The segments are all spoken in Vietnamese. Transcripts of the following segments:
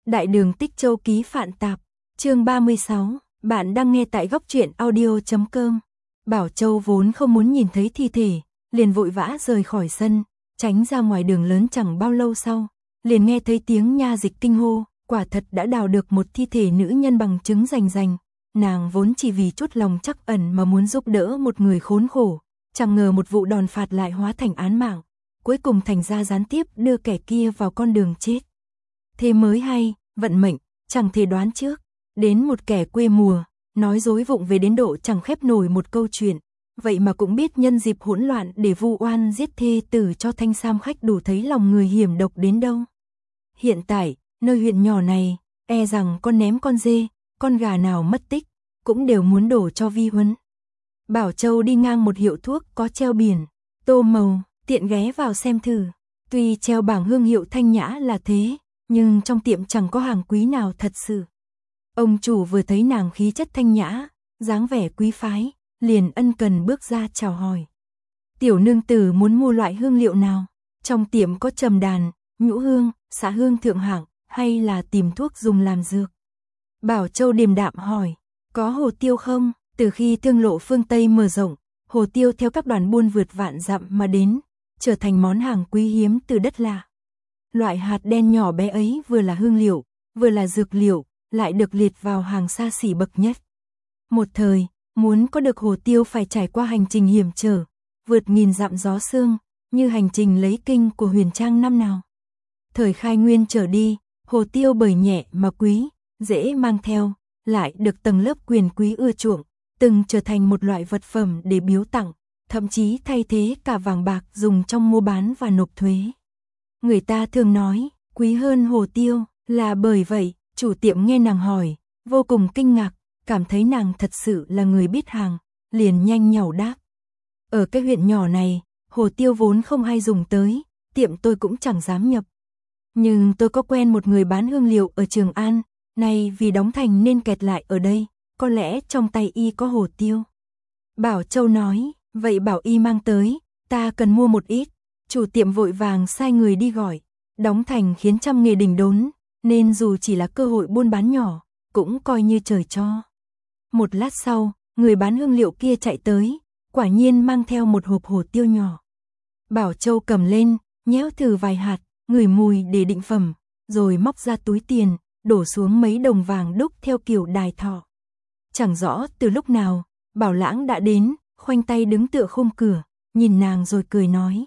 Đại đường Tích Châu ký Phạn Tạp, chương 36, bạn đang nghe tại góc truyện audio.com. Bảo Châu vốn không muốn nhìn thấy thi thể, liền vội vã rời khỏi sân, tránh ra ngoài đường lớn. Chẳng bao lâu sau, liền nghe thấy tiếng nha dịch kinh hô, quả thật đã đào được một thi thể nữ nhân bằng chứng rành rành. Nàng vốn chỉ vì chút lòng trắc ẩn mà muốn giúp đỡ một người khốn khổ, chẳng ngờ một vụ đòn phạt lại hóa thành án mạng, cuối cùng thành ra gián tiếp đưa kẻ kia vào con đường chết. Thế mới hay, vận mệnh chẳng thể đoán trước, đến một kẻ quê mùa, nói dối vụng về đến độ chẳng khép nổi một câu chuyện, vậy mà cũng biết nhân dịp hỗn loạn để vu oan giết thê tử cho thanh sam khách, đủ thấy lòng người hiểm độc đến đâu. Hiện tại, nơi huyện nhỏ này, e rằng con ném con dê, con gà nào mất tích, cũng đều muốn đổ cho vi huấn. Bảo Châu đi ngang một hiệu thuốc có treo biển tô màu, tiện ghé vào xem thử. Tuy treo bảng hương hiệu thanh nhã là thế, nhưng trong tiệm chẳng có hàng quý nào thật sự. Ông chủ vừa thấy nàng khí chất thanh nhã, dáng vẻ quý phái, liền ân cần bước ra chào hỏi. Tiểu nương tử muốn mua loại hương liệu nào? Trong tiệm có trầm đàn, nhũ hương, xạ hương thượng hạng, hay là tìm thuốc dùng làm dược? Bảo Châu điềm đạm hỏi. Có hồ tiêu không? Từ khi thương lộ phương Tây mở rộng, hồ tiêu theo các đoàn buôn vượt vạn dặm mà đến, trở thành món hàng quý hiếm từ đất lạ. Loại hạt đen nhỏ bé ấy vừa là hương liệu, vừa là dược liệu, lại được liệt vào hàng xa xỉ bậc nhất. Một thời, muốn có được hồ tiêu phải trải qua hành trình hiểm trở, vượt nghìn dặm gió sương, như hành trình lấy kinh của Huyền Trang năm nào. Thời Khai Nguyên trở đi, hồ tiêu bởi nhẹ mà quý, dễ mang theo, lại được tầng lớp quyền quý ưa chuộng, từng trở thành một loại vật phẩm để biếu tặng, thậm chí thay thế cả vàng bạc dùng trong mua bán và nộp thuế. Người ta thường nói, quý hơn hồ tiêu, là bởi vậy, chủ tiệm nghe nàng hỏi, vô cùng kinh ngạc, cảm thấy nàng thật sự là người biết hàng, liền nhanh nhảu đáp. Ở cái huyện nhỏ này, hồ tiêu vốn không hay dùng tới, tiệm tôi cũng chẳng dám nhập. Nhưng tôi có quen một người bán hương liệu ở Trường An, nay vì đóng thành nên kẹt lại ở đây, có lẽ trong tay y có hồ tiêu. Bảo Châu nói, vậy bảo y mang tới, ta cần mua một ít. Chủ tiệm vội vàng sai người đi gọi, đóng thành khiến trăm nghề đình đốn, nên dù chỉ là cơ hội buôn bán nhỏ, cũng coi như trời cho. Một lát sau, người bán hương liệu kia chạy tới, quả nhiên mang theo một hộp hồ tiêu nhỏ. Bảo Châu cầm lên, nhéo thử vài hạt, ngửi mùi để định phẩm, rồi móc ra túi tiền, đổ xuống mấy đồng vàng đúc theo kiểu đài thọ. Chẳng rõ từ lúc nào, Bảo Lãng đã đến, khoanh tay đứng tựa khung cửa, nhìn nàng rồi cười nói.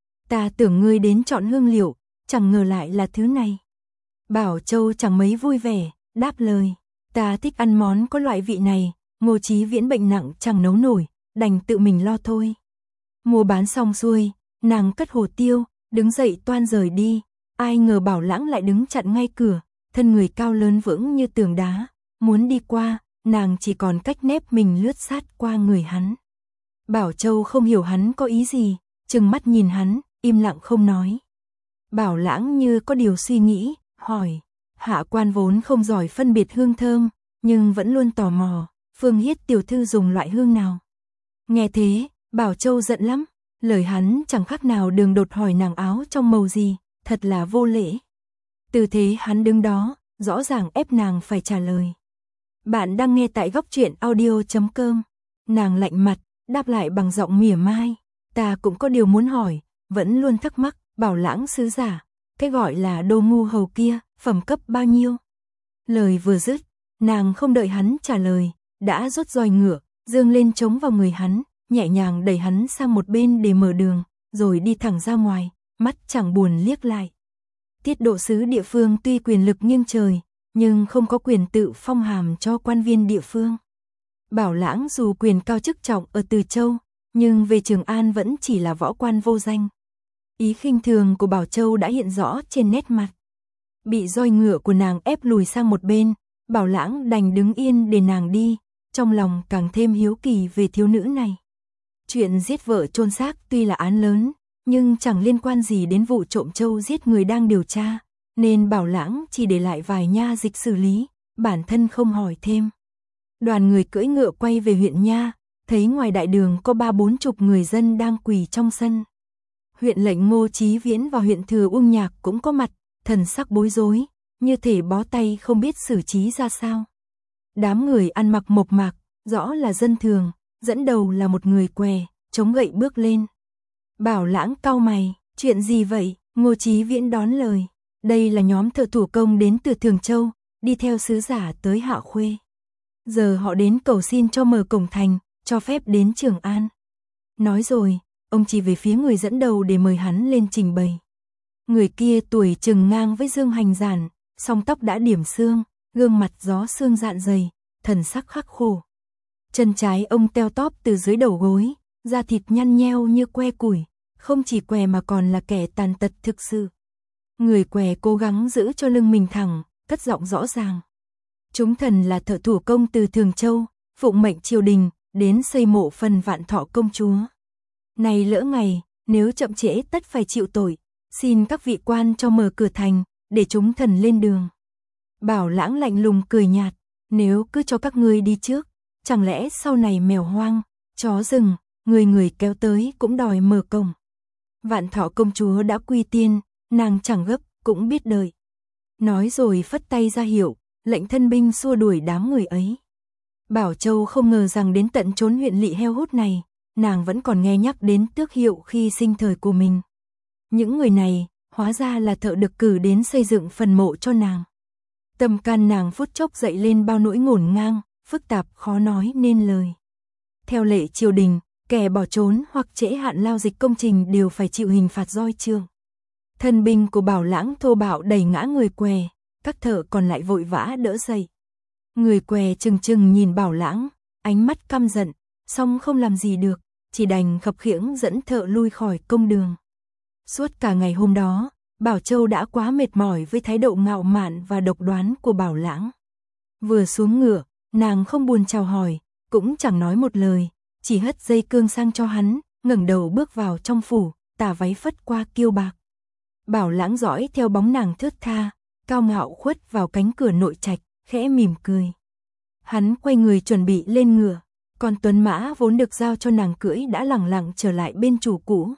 Ta tưởng ngươi đến chọn hương liệu, chẳng ngờ lại là thứ này. Bảo Châu chẳng mấy vui vẻ, đáp lời. Ta thích ăn món có loại vị này, Ngô Chí Viễn bệnh nặng chẳng nấu nổi, đành tự mình lo thôi. Mua bán xong xuôi, nàng cất hồ tiêu, đứng dậy toan rời đi. Ai ngờ Bảo Lãng lại đứng chặn ngay cửa, thân người cao lớn vững như tường đá. Muốn đi qua, nàng chỉ còn cách nép mình lướt sát qua người hắn. Bảo Châu không hiểu hắn có ý gì, trừng mắt nhìn hắn, im lặng không nói. Bảo Lãng như có điều suy nghĩ, hỏi. Hạ quan vốn không giỏi phân biệt hương thơm, nhưng vẫn luôn tò mò, Phương Hiết tiểu thư dùng loại hương nào? Nghe thế, Bảo Châu giận lắm, lời hắn chẳng khác nào Đường Đột hỏi nàng áo trong màu gì, thật là vô lễ. Tư thế hắn đứng đó, rõ ràng ép nàng phải trả lời. Bạn đang nghe tại góc truyện audio.com. Nàng lạnh mặt, đáp lại bằng giọng mỉa mai. Ta cũng có điều muốn hỏi, vẫn luôn thắc mắc, Bảo Lãng sứ giả, cái gọi là đô ngu hầu kia, phẩm cấp bao nhiêu? Lời vừa dứt, nàng không đợi hắn trả lời, đã rút roi ngựa, giương lên chống vào người hắn, nhẹ nhàng đẩy hắn sang một bên để mở đường, rồi đi thẳng ra ngoài, mắt chẳng buồn liếc lại. Tiết độ sứ địa phương tuy quyền lực nghiêng trời, nhưng không có quyền tự phong hàm cho quan viên địa phương. Bảo Lãng dù quyền cao chức trọng ở Từ Châu, nhưng về Trường An vẫn chỉ là võ quan vô danh. Ý khinh thường của Bảo Châu đã hiện rõ trên nét mặt. Bị roi ngựa của nàng ép lùi sang một bên, Bảo Lãng đành đứng yên để nàng đi, trong lòng càng thêm hiếu kỳ về thiếu nữ này. Chuyện giết vợ chôn xác tuy là án lớn, nhưng chẳng liên quan gì đến vụ trộm trâu giết người đang điều tra, nên Bảo Lãng chỉ để lại vài nha dịch xử lý, bản thân không hỏi thêm. Đoàn người cưỡi ngựa quay về huyện nha, thấy ngoài đại đường có 30-40 người dân đang quỳ trong sân. Huyện lệnh Ngô Chí Viễn và huyện thừa Uông Nhạc cũng có mặt, thần sắc bối rối, như thể bó tay không biết xử trí ra sao. Đám người ăn mặc mộc mạc, rõ là dân thường, dẫn đầu là một người què, chống gậy bước lên. Bảo Lãng cau mày, chuyện gì vậy? Ngô Chí Viễn đón lời, đây là nhóm thợ thủ công đến từ Thường Châu, đi theo sứ giả tới Hạ Khuê. Giờ họ đến cầu xin cho mở cổng thành, cho phép đến Trường An. Nói rồi, ông chỉ về phía người dẫn đầu để mời hắn lên trình bày. Người kia tuổi chừng ngang với Dương Hành Giản, song tóc đã điểm xương, gương mặt gió xương dạn dày, thần sắc khắc khổ. Chân trái ông teo tóp từ dưới đầu gối, da thịt nhăn nheo như que củi, không chỉ què mà còn là kẻ tàn tật thực sự. Người què cố gắng giữ cho lưng mình thẳng, cất giọng rõ ràng. Chúng thần là thợ thủ công từ Thường Châu, phụng mệnh triều đình, đến xây mộ phần Vạn Thọ công chúa. Này lỡ ngày, nếu chậm trễ tất phải chịu tội, xin các vị quan cho mở cửa thành, để chúng thần lên đường. Bảo Lãng lạnh lùng cười nhạt, nếu cứ cho các ngươi đi trước, chẳng lẽ sau này mèo hoang, chó rừng, người người kéo tới cũng đòi mở cổng. Vạn Thọ công chúa đã quy tiên, nàng chẳng gấp, cũng biết đợi. Nói rồi phất tay ra hiệu, lệnh thân binh xua đuổi đám người ấy. Bảo Châu không ngờ rằng đến tận chốn huyện lỵ heo hút này, nàng vẫn còn nghe nhắc đến tước hiệu khi sinh thời của mình. Những người này, hóa ra là thợ được cử đến xây dựng phần mộ cho nàng. Tâm can nàng phút chốc dậy lên bao nỗi ngổn ngang, phức tạp khó nói nên lời. Theo lệ triều đình, kẻ bỏ trốn hoặc trễ hạn lao dịch công trình đều phải chịu hình phạt roi chương. Thân binh của Bảo Lãng thô bạo đẩy ngã người què, các thợ còn lại vội vã đỡ dậy. Người què chừng chừng nhìn Bảo Lãng, ánh mắt căm giận, song không làm gì được, chỉ đành khập khiễng dẫn thợ lui khỏi công đường. Suốt cả ngày hôm đó, Bảo Châu đã quá mệt mỏi với thái độ ngạo mạn và độc đoán của Bảo Lãng. Vừa xuống ngựa, nàng không buồn chào hỏi, cũng chẳng nói một lời, chỉ hất dây cương sang cho hắn, ngẩng đầu bước vào trong phủ, tà váy phất qua kiêu bạc. Bảo Lãng dõi theo bóng nàng thướt tha, cao ngạo khuất vào cánh cửa nội trạch, khẽ mỉm cười. Hắn quay người chuẩn bị lên ngựa, còn tuấn mã vốn được giao cho nàng cưỡi đã lẳng lặng trở lại bên chủ cũ.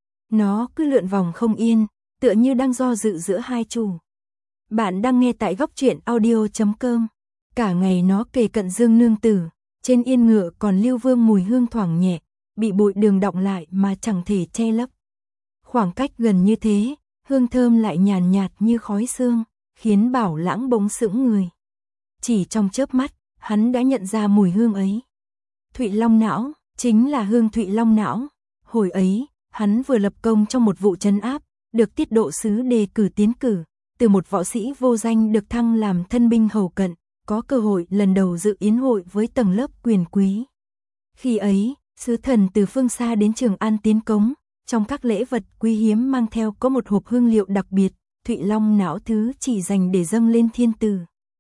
Nó cứ lượn vòng không yên, tựa như đang do dự giữa hai chủ. Bạn đang nghe tại góc truyện audio.com. Cả ngày nó kề cận Dương nương tử, trên yên ngựa còn lưu vương mùi hương thoảng nhẹ, bị bụi đường đọng lại mà chẳng thể che lấp. Khoảng cách gần như thế, hương thơm lại nhàn nhạt như khói sương, khiến Bảo Lãng bỗng sững người. Chỉ trong chớp mắt, hắn đã nhận ra mùi hương ấy. Thụy Long não, chính là hương Thụy Long não. Hồi ấy, hắn vừa lập công trong một vụ trấn áp, được tiết độ sứ đề cử tiến cử, từ một võ sĩ vô danh được thăng làm thân binh hầu cận, có cơ hội lần đầu dự yến hội với tầng lớp quyền quý. Khi ấy, sứ thần từ phương xa đến Trường An tiến cống, trong các lễ vật quý hiếm mang theo có một hộp hương liệu đặc biệt, Thụy Long não thứ chỉ dành để dâng lên thiên tử.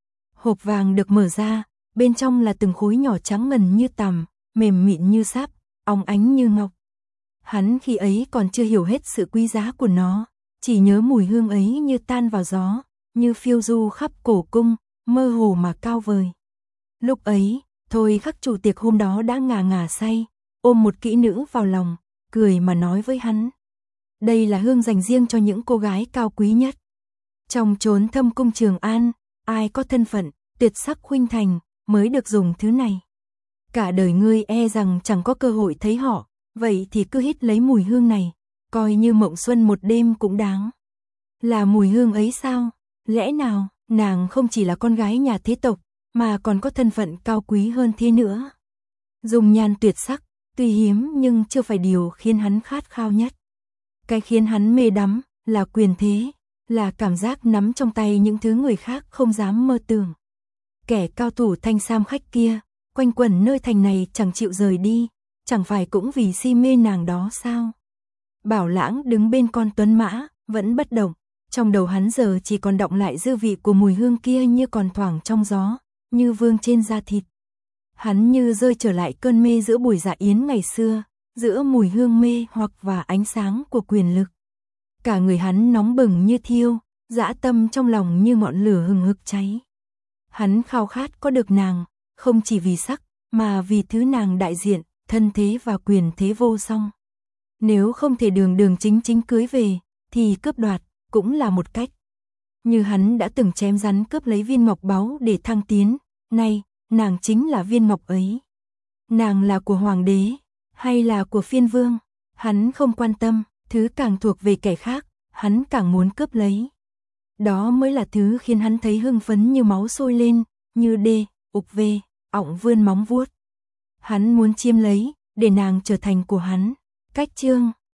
Hộp vàng được mở ra, bên trong là từng khối nhỏ trắng ngần như tằm, mềm mịn như sáp, óng ánh như ngọc. Hắn khi ấy còn chưa hiểu hết sự quý giá của nó, chỉ nhớ mùi hương ấy như tan vào gió, như phiêu du khắp cổ cung, mơ hồ mà cao vời. Lúc ấy, Thôi Khắc chủ tiệc hôm đó đã ngà ngà say, ôm một kỹ nữ vào lòng, cười mà nói với hắn. Đây là hương dành riêng cho những cô gái cao quý nhất. Trong chốn thâm cung Trường An, ai có thân phận, tuyệt sắc khuynh thành, mới được dùng thứ này. Cả đời ngươi e rằng chẳng có cơ hội thấy họ, vậy thì cứ hít lấy mùi hương này, coi như mộng xuân một đêm cũng đáng. Là mùi hương ấy sao? Lẽ nào, nàng không chỉ là con gái nhà thế tộc, mà còn có thân phận cao quý hơn thế nữa. Dung nhan tuyệt sắc, tuy hiếm nhưng chưa phải điều khiến hắn khát khao nhất. Cái khiến hắn mê đắm, là quyền thế, là cảm giác nắm trong tay những thứ người khác không dám mơ tưởng. Kẻ cao thủ thanh sam khách kia, quanh quẩn nơi thành này chẳng chịu rời đi, chẳng phải cũng vì si mê nàng đó sao? Bảo Lãng đứng bên con tuấn mã, vẫn bất động, trong đầu hắn giờ chỉ còn đọng lại dư vị của mùi hương kia như còn thoảng trong gió, như vương trên da thịt. Hắn như rơi trở lại cơn mê giữa buổi dạ yến ngày xưa, giữa mùi hương mê hoặc và ánh sáng của quyền lực. Cả người hắn nóng bừng như thiêu, dã tâm trong lòng như ngọn lửa hừng hực cháy. Hắn khao khát có được nàng, không chỉ vì sắc, mà vì thứ nàng đại diện, thân thế và quyền thế vô song. Nếu không thể đường đường chính chính cưới về, thì cướp đoạt cũng là một cách. Như hắn đã từng chém rắn cướp lấy viên ngọc báu để thăng tiến, nay, nàng chính là viên ngọc ấy. Nàng là của hoàng đế, hay là của phiên vương, hắn không quan tâm, thứ càng thuộc về kẻ khác, hắn càng muốn cướp lấy. Đó mới là thứ khiến hắn thấy hưng phấn như máu sôi lên, như đê, ục về, ọng vươn móng vuốt. Hắn muốn chiếm lấy, để nàng trở thành của hắn. Cách chương